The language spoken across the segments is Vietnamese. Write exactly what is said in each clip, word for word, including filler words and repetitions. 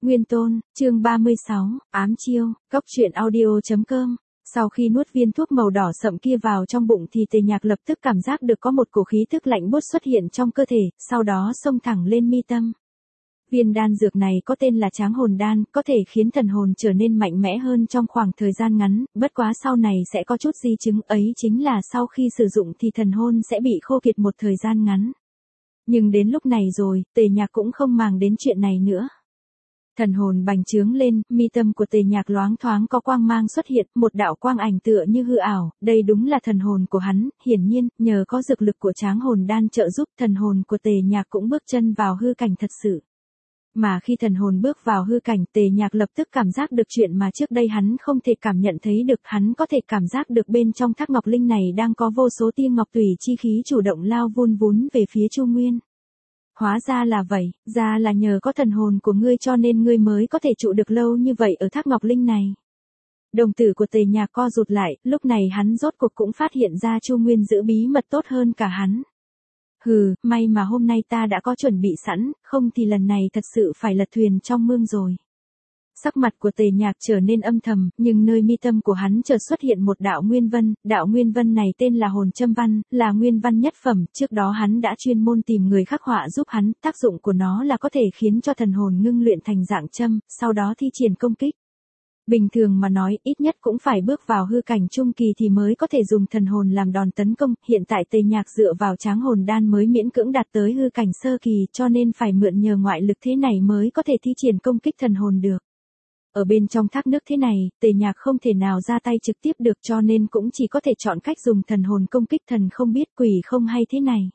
Nguyên Tôn, chương ba mươi sáu, ám chiêu, cốc truyện audio.com. Sau khi nuốt viên thuốc màu đỏ sậm kia vào trong bụng thì Tề Nhạc lập tức cảm giác được có một cổ khí tức lạnh buốt xuất hiện trong cơ thể, sau đó xông thẳng lên mi tâm. Viên đan dược này có tên là Tráng Hồn Đan, có thể khiến thần hồn trở nên mạnh mẽ hơn trong khoảng thời gian ngắn, bất quá sau này sẽ có chút di chứng, ấy chính là sau khi sử dụng thì thần hồn sẽ bị khô kiệt một thời gian ngắn. Nhưng đến lúc này rồi, Tề Nhạc cũng không màng đến chuyện này nữa. Thần hồn bành trướng lên, mi tâm của Tề Nhạc loáng thoáng có quang mang xuất hiện, một đạo quang ảnh tựa như hư ảo, đây đúng là thần hồn của hắn, hiển nhiên, nhờ có dược lực của Tráng Hồn Đan trợ giúp, thần hồn của Tề Nhạc cũng bước chân vào hư cảnh thật sự. Mà khi thần hồn bước vào hư cảnh, Tề Nhạc lập tức cảm giác được chuyện mà trước đây hắn không thể cảm nhận thấy được, hắn có thể cảm giác được bên trong thác ngọc linh này đang có vô số tia ngọc tùy chi khí chủ động lao vun vún về phía Chu Nguyên. Hóa ra là vậy, ra là nhờ có thần hồn của ngươi cho nên ngươi mới có thể trụ được lâu như vậy ở thác ngọc linh này. Đồng tử của Tề Nhạc co rụt lại, lúc này hắn rốt cuộc cũng phát hiện ra Chu Nguyên giữ bí mật tốt hơn cả hắn. Hừ, may mà hôm nay ta đã có chuẩn bị sẵn, không thì lần này thật sự phải lật thuyền trong mương rồi. Sắc mặt của Tề Nhạc trở nên âm thầm, nhưng nơi mi tâm của hắn chợt xuất hiện một đạo nguyên vân, đạo nguyên vân này tên là hồn châm văn, là nguyên văn nhất phẩm, trước đó hắn đã chuyên môn tìm người khắc họa giúp hắn, tác dụng của nó là có thể khiến cho thần hồn ngưng luyện thành dạng châm, sau đó thi triển công kích. Bình thường mà nói, ít nhất cũng phải bước vào hư cảnh trung kỳ thì mới có thể dùng thần hồn làm đòn tấn công, hiện tại Tề Nhạc dựa vào Tráng Hồn Đan mới miễn cưỡng đạt tới hư cảnh sơ kỳ, cho nên phải mượn nhờ ngoại lực thế này mới có thể thi triển công kích thần hồn được. Ở bên trong thác nước thế này, Tề Nhạc không thể nào ra tay trực tiếp được cho nên cũng chỉ có thể chọn cách dùng thần hồn công kích thần không biết quỷ không hay thế này.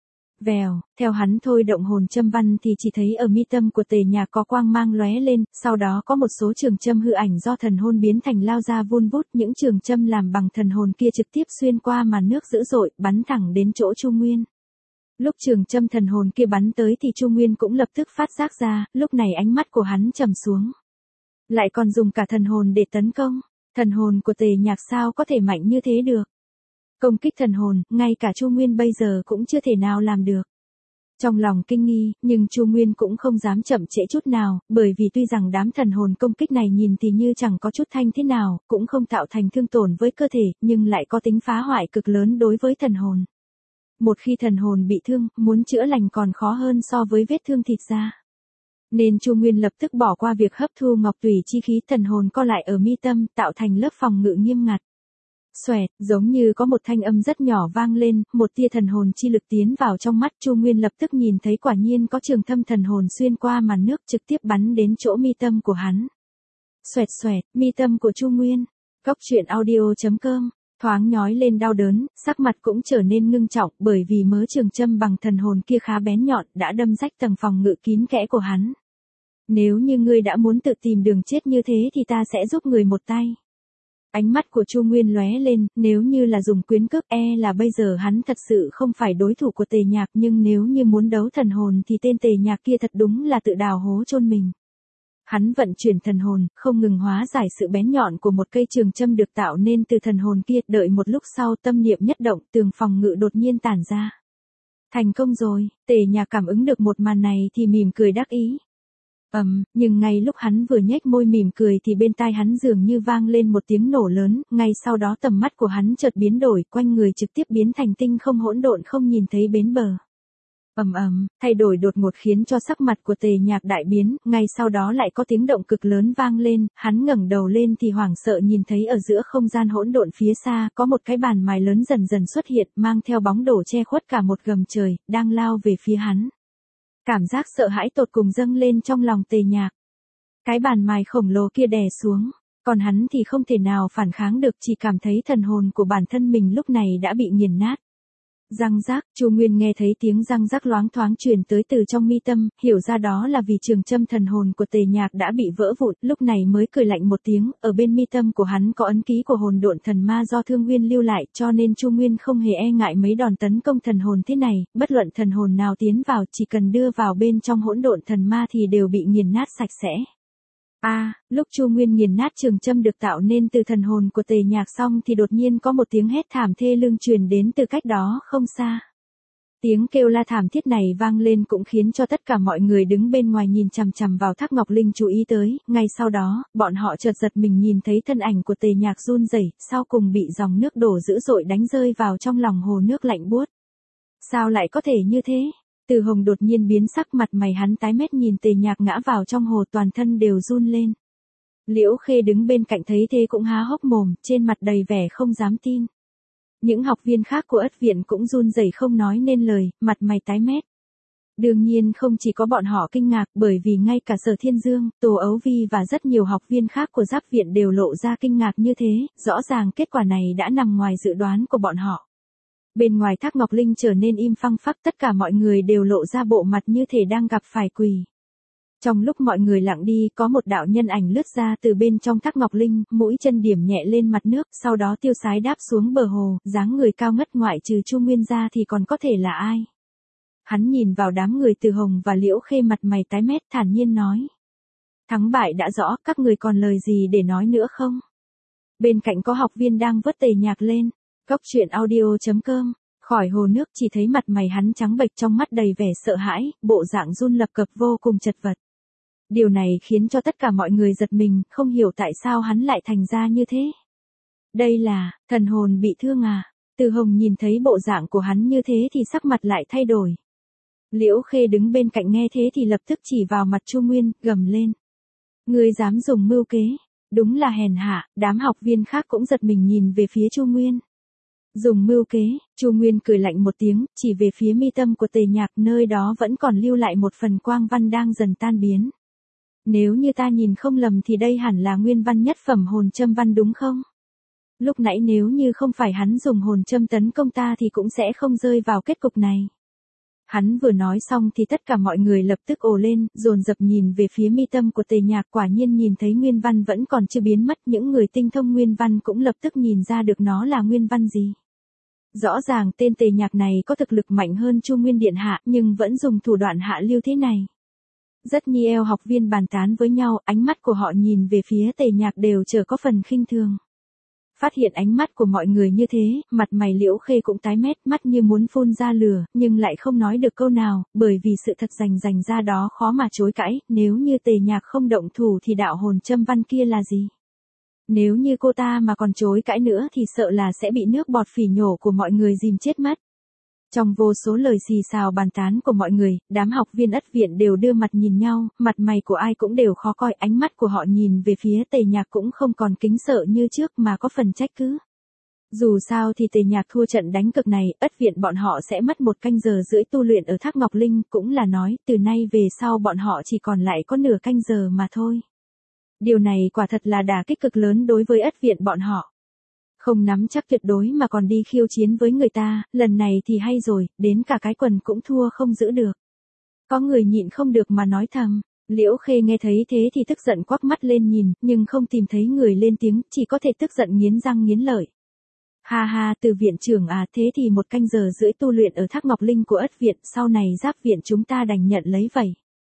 Vèo, theo hắn thôi động hồn châm văn thì chỉ thấy ở mi tâm của Tề Nhạc có quang mang lóe lên, sau đó có một số trường châm hư ảnh do thần hồn biến thành lao ra vun vút, những trường châm làm bằng thần hồn kia trực tiếp xuyên qua màn nước dữ dội, bắn thẳng đến chỗ Chu Nguyên. Lúc trường châm thần hồn kia bắn tới thì Chu Nguyên cũng lập tức phát giác ra, lúc này ánh mắt của hắn trầm xuống. Lại còn dùng cả thần hồn để tấn công, thần hồn của Tề Nhạc sao có thể mạnh như thế được. Công kích thần hồn, ngay cả Chu Nguyên bây giờ cũng chưa thể nào làm được. Trong lòng kinh nghi, nhưng Chu Nguyên cũng không dám chậm trễ chút nào, bởi vì tuy rằng đám thần hồn công kích này nhìn thì như chẳng có chút thanh thế nào, cũng không tạo thành thương tổn với cơ thể, nhưng lại có tính phá hoại cực lớn đối với thần hồn. Một khi thần hồn bị thương, muốn chữa lành còn khó hơn so với vết thương thịt da. Nên Chu Nguyên lập tức bỏ qua việc hấp thu ngọc tùy chi khí, thần hồn co lại ở mi tâm, tạo thành lớp phòng ngự nghiêm ngặt. Xoẹt, giống như có một thanh âm rất nhỏ vang lên, một tia thần hồn chi lực tiến vào trong mắt, Chu Nguyên lập tức nhìn thấy quả nhiên có trường thâm thần hồn xuyên qua màn nước trực tiếp bắn đến chỗ mi tâm của hắn. Xoẹt xoẹt, mi tâm của Chu Nguyên. Cốc truyện audio.com, thoáng nhói lên đau đớn, sắc mặt cũng trở nên ngưng trọng bởi vì mớ trường châm bằng thần hồn kia khá bén nhọn, đã đâm rách tầng phòng ngự kín kẽ của hắn. Nếu như ngươi đã muốn tự tìm đường chết như thế thì ta sẽ giúp người một tay. Ánh mắt của Chu Nguyên lóe lên, nếu như là dùng quyến cước e là bây giờ hắn thật sự không phải đối thủ của Tề Nhạc, nhưng nếu như muốn đấu thần hồn thì tên Tề Nhạc kia thật đúng là tự đào hố chôn mình. Hắn vận chuyển thần hồn, không ngừng hóa giải sự bén nhọn của một cây trường châm được tạo nên từ thần hồn kia, đợi một lúc sau tâm niệm nhất động, tường phòng ngự đột nhiên tản ra. Thành công rồi, Tề Nhạc cảm ứng được một màn này thì mỉm cười đắc ý. Ầm, um, nhưng ngay lúc hắn vừa nhếch môi mỉm cười thì bên tai hắn dường như vang lên một tiếng nổ lớn, ngay sau đó tầm mắt của hắn chợt biến đổi, quanh người trực tiếp biến thành tinh không hỗn độn không nhìn thấy bến bờ. Ầm ầm, thay đổi đột ngột khiến cho sắc mặt của Tề Nhạc đại biến, ngay sau đó lại có tiếng động cực lớn vang lên, hắn ngẩng đầu lên thì hoảng sợ nhìn thấy ở giữa không gian hỗn độn phía xa, có một cái bàn mài lớn dần dần xuất hiện, mang theo bóng đổ che khuất cả một gầm trời, đang lao về phía hắn. Cảm giác sợ hãi tột cùng dâng lên trong lòng Tề Nhạc. Cái bàn mài khổng lồ kia đè xuống, còn hắn thì không thể nào phản kháng được, chỉ cảm thấy thần hồn của bản thân mình lúc này đã bị nghiền nát. Răng rác, Chu Nguyên nghe thấy tiếng răng rác loáng thoáng truyền tới từ trong mi tâm, hiểu ra đó là vì trường châm thần hồn của Tề Nhạc đã bị vỡ vụn, lúc này mới cười lạnh một tiếng, ở bên mi tâm của hắn có ấn ký của hồn độn thần ma do Thương Nguyên lưu lại, cho nên Chu Nguyên không hề e ngại mấy đòn tấn công thần hồn thế này, bất luận thần hồn nào tiến vào, chỉ cần đưa vào bên trong hỗn độn thần ma thì đều bị nghiền nát sạch sẽ. A, à, lúc Chu Nguyên nghiền nát trường châm được tạo nên từ thần hồn của Tề Nhạc xong thì đột nhiên có một tiếng hét thảm thê lương truyền đến từ cách đó không xa. Tiếng kêu la thảm thiết này vang lên cũng khiến cho tất cả mọi người đứng bên ngoài nhìn chằm chằm vào Thác Ngọc Linh chú ý tới, ngay sau đó, bọn họ chợt giật mình nhìn thấy thân ảnh của Tề Nhạc run rẩy, sau cùng bị dòng nước đổ dữ dội đánh rơi vào trong lòng hồ nước lạnh buốt. Sao lại có thể như thế? Từ Hồng đột nhiên biến sắc, mặt mày hắn tái mét nhìn Tề Nhạc ngã vào trong hồ, toàn thân đều run lên. Liễu Khê đứng bên cạnh thấy thế cũng há hốc mồm, trên mặt đầy vẻ không dám tin. Những học viên khác của Ất viện cũng run rẩy không nói nên lời, mặt mày tái mét. Đương nhiên không chỉ có bọn họ kinh ngạc, bởi vì ngay cả Sở Thiên Dương, Tô Ấu Vi và rất nhiều học viên khác của Giáp viện đều lộ ra kinh ngạc như thế, rõ ràng kết quả này đã nằm ngoài dự đoán của bọn họ. Bên ngoài Thác Ngọc Linh trở nên im phăng phắc, tất cả mọi người đều lộ ra bộ mặt như thể đang gặp phải quỷ. Trong lúc mọi người lặng đi, có một đạo nhân ảnh lướt ra từ bên trong Thác Ngọc Linh, mũi chân điểm nhẹ lên mặt nước, sau đó tiêu sái đáp xuống bờ hồ, dáng người cao ngất, ngoại trừ Chu Nguyên ra thì còn có thể là ai. Hắn nhìn vào đám người Từ Hồng và Liễu Khê, mặt mày tái mét, thản nhiên nói. Thắng bại đã rõ, các người còn lời gì để nói nữa không? Bên cạnh có học viên đang vớt Tề Nhạc lên. Cốc truyện audio chấm com, khỏi hồ nước chỉ thấy mặt mày hắn trắng bệch, trong mắt đầy vẻ sợ hãi, bộ dạng run lập cập vô cùng chật vật. Điều này khiến cho tất cả mọi người giật mình, không hiểu tại sao hắn lại thành ra như thế. Đây là, thần hồn bị thương à? Từ Hồng nhìn thấy bộ dạng của hắn như thế thì sắc mặt lại thay đổi. Liễu Khê đứng bên cạnh nghe thế thì lập tức chỉ vào mặt Chu Nguyên, gầm lên. Ngươi dám dùng mưu kế, đúng là hèn hạ. Đám học viên khác cũng giật mình nhìn về phía Chu Nguyên. Dùng mưu kế, Chu Nguyên cười lạnh một tiếng, chỉ về phía mi tâm của Tề Nhạc, nơi đó vẫn còn lưu lại một phần quang văn đang dần tan biến. Nếu như ta nhìn không lầm thì đây hẳn là nguyên văn nhất phẩm hồn châm văn đúng không? Lúc nãy nếu như không phải hắn dùng hồn châm tấn công ta thì cũng sẽ không rơi vào kết cục này. Hắn vừa nói xong thì tất cả mọi người lập tức ồ lên, dồn dập nhìn về phía mi tâm của Tề Nhạc, quả nhiên nhìn thấy nguyên văn vẫn còn chưa biến mất, những người tinh thông nguyên văn cũng lập tức nhìn ra được nó là nguyên văn gì. Rõ ràng tên Tề Nhạc này có thực lực mạnh hơn Chu Nguyên điện hạ, nhưng vẫn dùng thủ đoạn hạ lưu thế này. Rất nhiều học viên bàn tán với nhau, ánh mắt của họ nhìn về phía Tề Nhạc đều chờ có phần khinh thường. Phát hiện ánh mắt của mọi người như thế, mặt mày Liễu Khê cũng tái mét, mắt như muốn phun ra lửa, nhưng lại không nói được câu nào, bởi vì sự thật rành rành ra đó khó mà chối cãi, nếu như Tề Nhạc không động thủ thì đạo hồn châm văn kia là gì? Nếu như cô ta mà còn chối cãi nữa thì sợ là sẽ bị nước bọt phỉ nhổ của mọi người dìm chết mất. Trong vô số lời xì xào bàn tán của mọi người, đám học viên Ất viện đều đưa mặt nhìn nhau, mặt mày của ai cũng đều khó coi, ánh mắt của họ nhìn về phía Tề Nhạc cũng không còn kính sợ như trước mà có phần trách cứ. Dù sao thì Tề Nhạc thua trận đánh cực này, Ất viện bọn họ sẽ mất một canh giờ rưỡi tu luyện ở Thác Ngọc Linh, cũng là nói, từ nay về sau bọn họ chỉ còn lại có nửa canh giờ mà thôi. Điều này quả thật là đả kích cực lớn đối với Ất viện bọn họ. Không nắm chắc tuyệt đối mà còn đi khiêu chiến với người ta, lần này thì hay rồi, đến cả cái quần cũng thua không giữ được. Có người nhịn không được mà nói thầm, Liễu Khê nghe thấy thế thì tức giận quắc mắt lên nhìn, nhưng không tìm thấy người lên tiếng, chỉ có thể tức giận nghiến răng nghiến lợi. Ha ha, Từ viện trưởng à, thế thì một canh giờ rưỡi tu luyện ở Thác Ngọc Linh của Ất viện, sau này Giáp viện chúng ta đành nhận lấy vậy.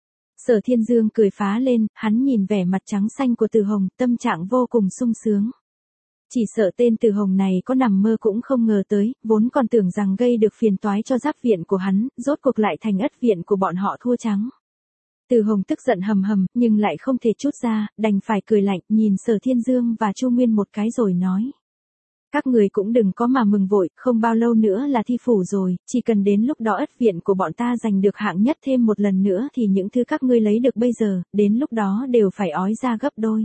Sở Thiên Dương cười phá lên, hắn nhìn vẻ mặt trắng xanh của Từ Hồng, tâm trạng vô cùng sung sướng. Chỉ sợ tên Từ Hồng này có nằm mơ cũng không ngờ tới, vốn còn tưởng rằng gây được phiền toái cho Giáp viện của hắn, rốt cuộc lại thành Ất viện của bọn họ thua trắng. Từ Hồng tức giận hầm hầm, nhưng lại không thể trút ra, đành phải cười lạnh, nhìn Sở Thiên Dương và Chu Nguyên một cái rồi nói. Các người cũng đừng có mà mừng vội, không bao lâu nữa là thi phủ rồi, chỉ cần đến lúc đó Ất viện của bọn ta giành được hạng nhất thêm một lần nữa thì những thứ các ngươi lấy được bây giờ, đến lúc đó đều phải ói ra gấp đôi.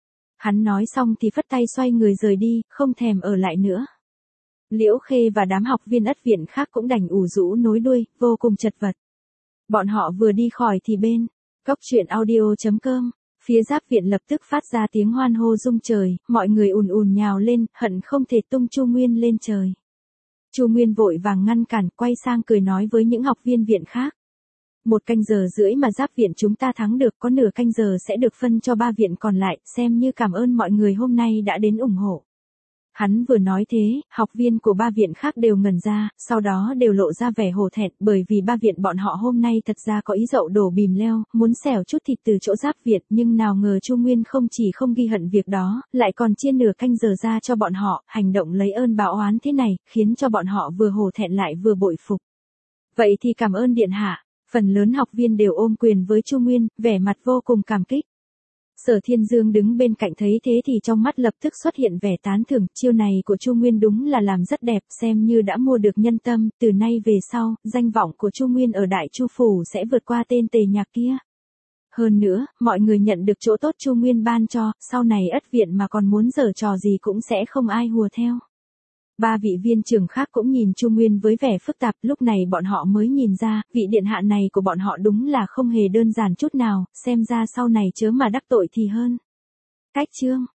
Hắn nói xong thì phất tay xoay người rời đi, không thèm ở lại nữa. Liễu Khê và đám học viên Ất viện khác cũng đành ủ rũ nối đuôi, vô cùng chật vật. Bọn họ vừa đi khỏi thì bên, cốc truyện audio chấm com, phía Giáp viện lập tức phát ra tiếng hoan hô rung trời, mọi người ùn ùn nhào lên, hận không thể tung Chu Nguyên lên trời. Chu Nguyên vội vàng ngăn cản, quay sang cười nói với những học viên viện khác. Một canh giờ rưỡi mà Giáp viện chúng ta thắng được, có nửa canh giờ sẽ được phân cho ba viện còn lại, xem như cảm ơn mọi người hôm nay đã đến ủng hộ. Hắn vừa nói thế, học viên của ba viện khác đều ngẩn ra, sau đó đều lộ ra vẻ hổ thẹn, bởi vì ba viện bọn họ hôm nay thật ra có ý dậu đổ bìm leo, muốn xẻo chút thịt từ chỗ Giáp viện, nhưng nào ngờ Chu Nguyên không chỉ không ghi hận việc đó, lại còn chia nửa canh giờ ra cho bọn họ, hành động lấy ơn báo oán thế này, khiến cho bọn họ vừa hổ thẹn lại vừa bội phục. Vậy thì cảm ơn điện hạ. Phần lớn học viên đều ôm quyền với Chu Nguyên, vẻ mặt vô cùng cảm kích. Sở Thiên Dương đứng bên cạnh thấy thế thì trong mắt lập tức xuất hiện vẻ tán thưởng, chiêu này của Chu Nguyên đúng là làm rất đẹp, xem như đã mua được nhân tâm, từ nay về sau, danh vọng của Chu Nguyên ở Đại Chu Phủ sẽ vượt qua tên Tề Nhạc kia. Hơn nữa, mọi người nhận được chỗ tốt Chu Nguyên ban cho, sau này ất viện mà còn muốn giở trò gì cũng sẽ không ai hùa theo. Ba vị viên trưởng khác cũng nhìn Chu Nguyên với vẻ phức tạp, lúc này bọn họ mới nhìn ra, vị điện hạ này của bọn họ đúng là không hề đơn giản chút nào, xem ra sau này chớ mà đắc tội thì hơn. Cách chương